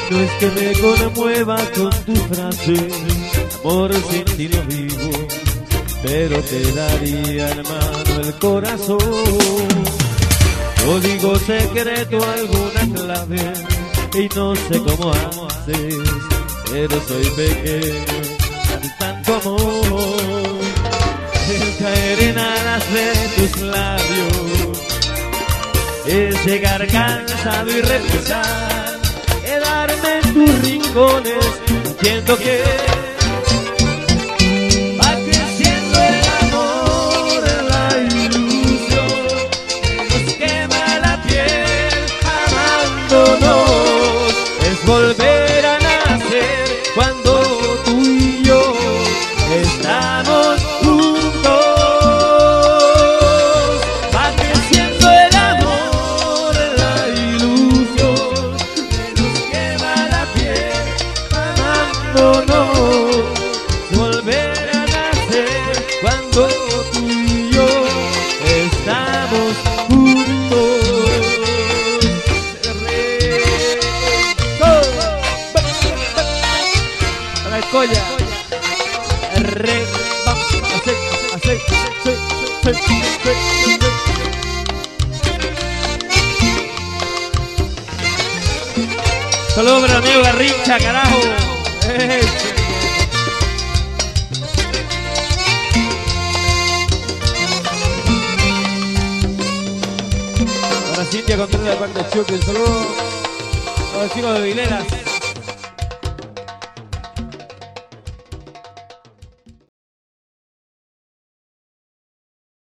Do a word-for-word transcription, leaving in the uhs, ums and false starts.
No es que me conmueva con tu frase, amor sin ti no vivo, pero te daría hermano el corazón. Código secreto, alguna clave, y no sé cómo haces, pero soy pequeño ante tanto amor. El caer en alas de tus labios es llegar cansado y reposar, quedarme en tus rincones, siento que va creciendo el amor, la ilusión nos quema la piel, amándonos es volver a nacer cuando tú y yo estamos juntos. Va creciendo el amor, la ilusión nos quema la piel, amándonos volver a nacer cuando tú y yo estamos juntos. Para el colla, re, vamos, así, así, sí, sí, sí, sí. Saludos para mi amigo Garrincha, carajo. Para Cintia Contreras de parte de Chucky, un saludo a los chicos de Vileras.